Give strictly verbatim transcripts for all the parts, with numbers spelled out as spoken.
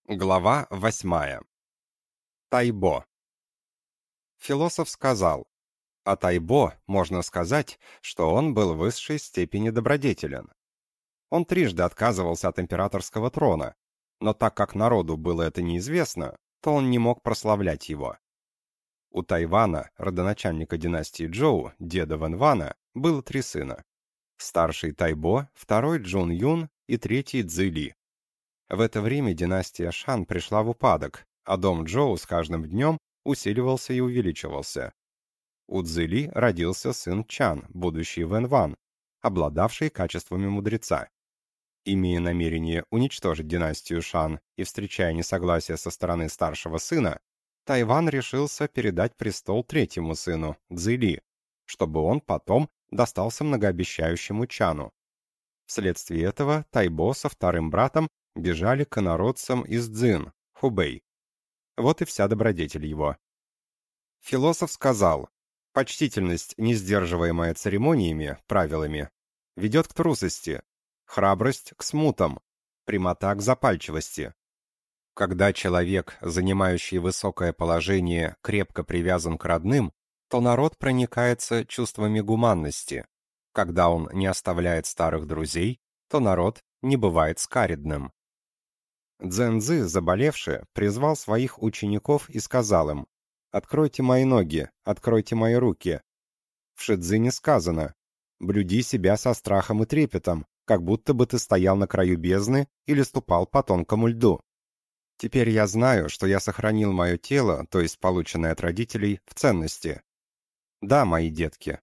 Глава восьмая. Тайбо. Философ сказал: о Тайбо можно сказать, что он был в высшей степени добродетелен. Он трижды отказывался от императорского трона, но так как народу было это неизвестно, то он не мог прославлять его. У Тайвана, родоначальника династии Чжоу, деда Вэньвана, было три сына. Старший Тайбо, второй Чжун Юн и третий Цзи Ли. В это время династия Шан пришла в упадок, а дом Чжоу с каждым днем усиливался и увеличивался. У Цзи Ли родился сын Чан, будущий Вэньван, обладавший качествами мудреца. Имея намерение уничтожить династию Шан и встречая несогласие со стороны старшего сына, Тайван решился передать престол третьему сыну, Цзи Ли, чтобы он потом достался многообещающему Чану. Вследствие этого Тайбо со вторым братом бежали к инородцам из Цзин, Хубэй. Вот и вся добродетель его. Философ сказал: почтительность, не сдерживаемая церемониями, правилами, ведет к трусости, храбрость к смутам, прямота к запальчивости. Когда человек, занимающий высокое положение, крепко привязан к родным, то народ проникается чувствами гуманности. Когда он не оставляет старых друзей, то народ не бывает скаридным. Цзэньцзы, заболевший, призвал своих учеников и сказал им: «Откройте мои ноги, откройте мои руки». В Шидзине сказано: «Блюди себя со страхом и трепетом, как будто бы ты стоял на краю бездны или ступал по тонкому льду». Теперь я знаю, что я сохранил мое тело, то есть полученное от родителей, в ценности. Да, мои детки.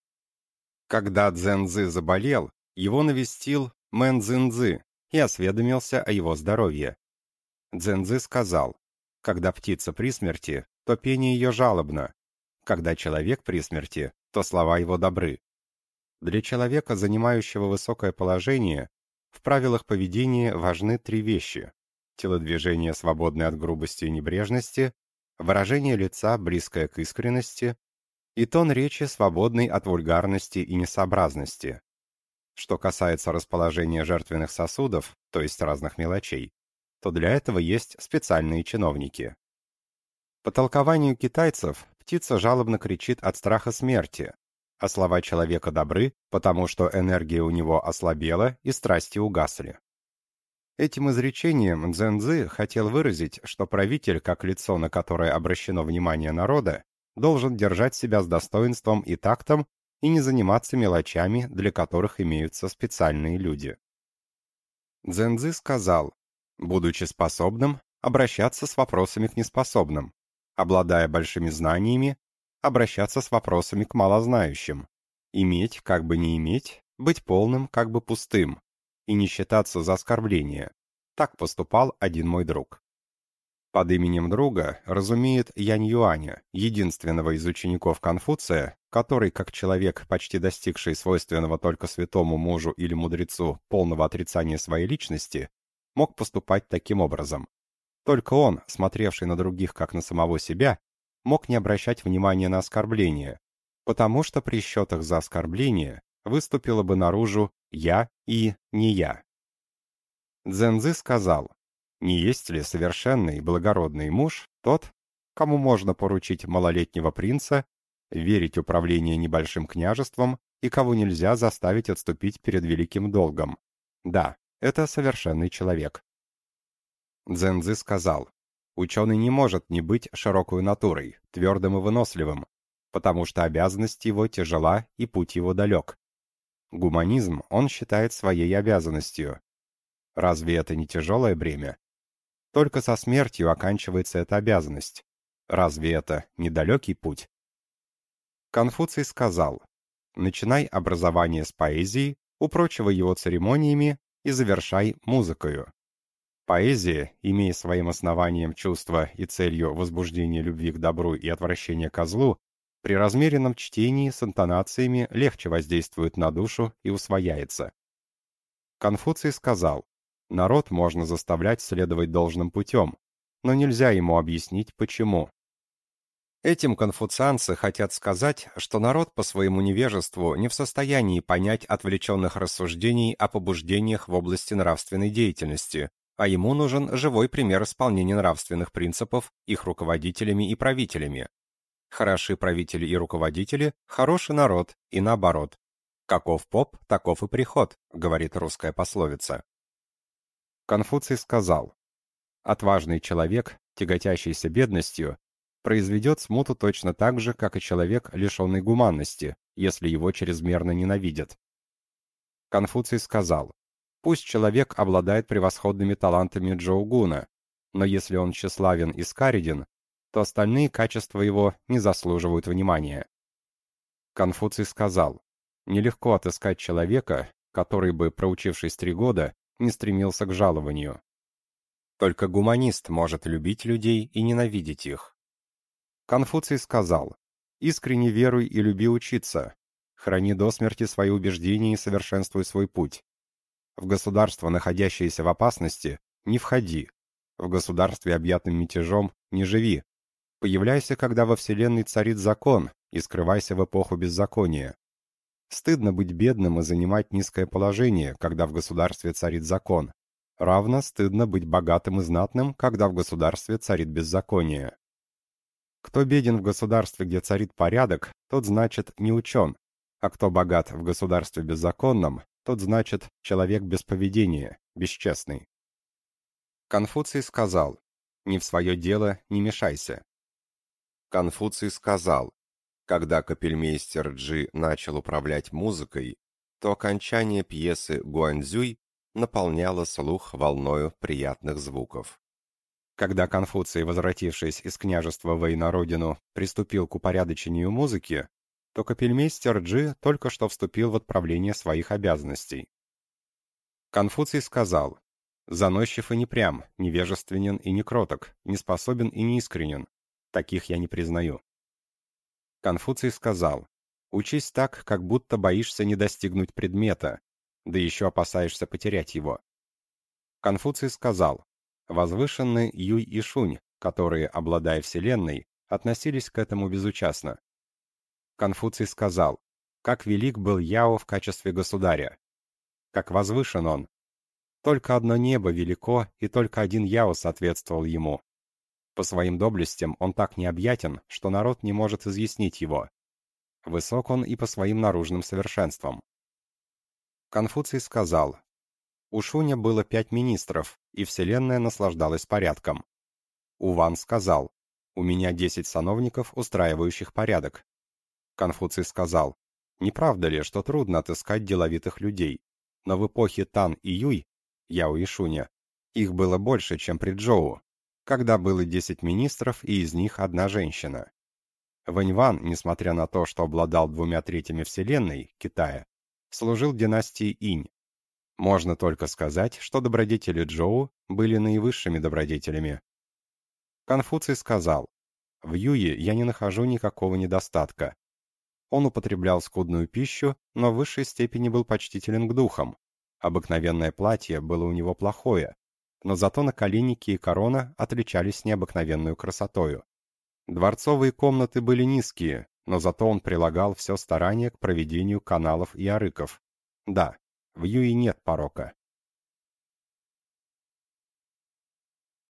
Когда Цзэньцзы заболел, его навестил Мэн Цзиньцзы и осведомился о его здоровье. Цзэньцзы сказал: когда птица при смерти, то пение ее жалобно, когда человек при смерти, то слова его добры. Для человека, занимающего высокое положение, в правилах поведения важны три вещи: телодвижение, свободное от грубости и небрежности, выражение лица, близкое к искренности, и тон речи, свободный от вульгарности и несообразности. Что касается расположения жертвенных сосудов, то есть разных мелочей, то для этого есть специальные чиновники. По толкованию китайцев, птица жалобно кричит от страха смерти, а слова человека добры, потому что энергия у него ослабела и страсти угасли. Этим изречением Цзэньцзы хотел выразить, что правитель, как лицо, на которое обращено внимание народа, должен держать себя с достоинством и тактом и не заниматься мелочами, для которых имеются специальные люди. Цзэньцзы сказал: будучи способным, обращаться с вопросами к неспособным, обладая большими знаниями, обращаться с вопросами к малознающим, иметь, как бы не иметь, быть полным, как бы пустым, и не считаться за оскорбление. Так поступал один мой друг. Под именем друга разумеет Янь Юаня, единственного из учеников Конфуция, который, как человек, почти достигший свойственного только святому мужу или мудрецу полного отрицания своей личности, мог поступать таким образом. Только он, смотревший на других как на самого себя, мог не обращать внимания на оскорбления, потому что при счетах за оскорбление выступило бы наружу «я» и «не я». Цзэньцзы сказал: не есть ли совершенный благородный муж тот, кому можно поручить малолетнего принца, верить управление небольшим княжеством и кого нельзя заставить отступить перед великим долгом? Да, это совершенный человек. Цзэньцзы сказал: ученый не может не быть широкой натурой, твердым и выносливым, потому что обязанность его тяжела и путь его далек. Гуманизм он считает своей обязанностью. Разве это не тяжелое бремя? Только со смертью оканчивается эта обязанность. Разве это не далекий путь? Конфуций сказал: начинай образование с поэзии, упрочивай его церемониями и завершай музыкою. Поэзия, имея своим основанием чувство и целью возбуждения любви к добру и отвращения ко злу, при размеренном чтении с интонациями легче воздействует на душу и усвояется. Конфуций сказал: народ можно заставлять следовать должным путем, но нельзя ему объяснить, почему. Этим конфуцианцы хотят сказать, что народ по своему невежеству не в состоянии понять отвлеченных рассуждений о побуждениях в области нравственной деятельности, а ему нужен живой пример исполнения нравственных принципов их руководителями и правителями. Хороши правители и руководители, хороший народ, и наоборот. Каков поп, таков и приход, говорит русская пословица. Конфуций сказал: отважный человек, тяготящийся бедностью, произведет смуту точно так же, как и человек, лишенный гуманности, если его чрезмерно ненавидят. Конфуций сказал: пусть человек обладает превосходными талантами Джоугуна, но если он тщеславен и скареден, то остальные качества его не заслуживают внимания. Конфуций сказал: нелегко отыскать человека, который бы, проучившись три года, не стремился к жалованию. Только гуманист может любить людей и ненавидеть их. Конфуций сказал: искренне веруй и люби учиться, храни до смерти свои убеждения и совершенствуй свой путь. В государство, находящееся в опасности, не входи, в государстве, объятом мятежом, не живи. Появляйся, когда во вселенной царит закон, и скрывайся в эпоху беззакония. Стыдно быть бедным и занимать низкое положение, когда в государстве царит закон. Равно стыдно быть богатым и знатным, когда в государстве царит беззаконие. Кто беден в государстве, где царит порядок, тот, значит, не учен, а кто богат в государстве беззаконном, тот, значит, человек без поведения, бесчестный. Конфуций сказал: не в свое дело не мешайся. Конфуций сказал: когда капельмейстер Джи начал управлять музыкой, то окончание пьесы «Гуанцзюй» наполняло слух волною приятных звуков. Когда Конфуций, возвратившись из княжества Вэй на родину, приступил к упорядочению музыки, то капельмейстер Джи только что вступил в отправление своих обязанностей. Конфуций сказал: заносчив и непрям, невежественен и некроток, неспособен и неискренен. Таких я не признаю. Конфуций сказал: учись так, как будто боишься не достигнуть предмета, да еще опасаешься потерять его. Конфуций сказал: возвышенны Юй и Шунь, которые, обладая вселенной, относились к этому безучастно. Конфуций сказал: как велик был Яо в качестве государя, как возвышен он. Только одно небо велико, и только один Яо соответствовал ему. По своим доблестям он так необъятен, что народ не может изъяснить его. Высок он и по своим наружным совершенствам. Конфуций сказал: у Шуня было пять министров, и вселенная наслаждалась порядком. Уван сказал: у меня десять сановников, устраивающих порядок. Конфуций сказал: не правда ли, что трудно отыскать деловитых людей, но в эпохе Тан и Юй, Яо и Шуня, их было больше, чем при Чжоу, когда было десять министров и из них одна женщина. Вэньван, несмотря на то, что обладал двумя третьими вселенной, Китая, служил династии Инь. Можно только сказать, что добродетели Чжоу были наивысшими добродетелями. Конфуций сказал: в Юе я не нахожу никакого недостатка. Он употреблял скудную пищу, но в высшей степени был почтителен к духам. Обыкновенное платье было у него плохое, но зато наколенники и корона отличались необыкновенную красотою. Дворцовые комнаты были низкие, но зато он прилагал все старание к проведению каналов и арыков. Да, в Юе нет порока.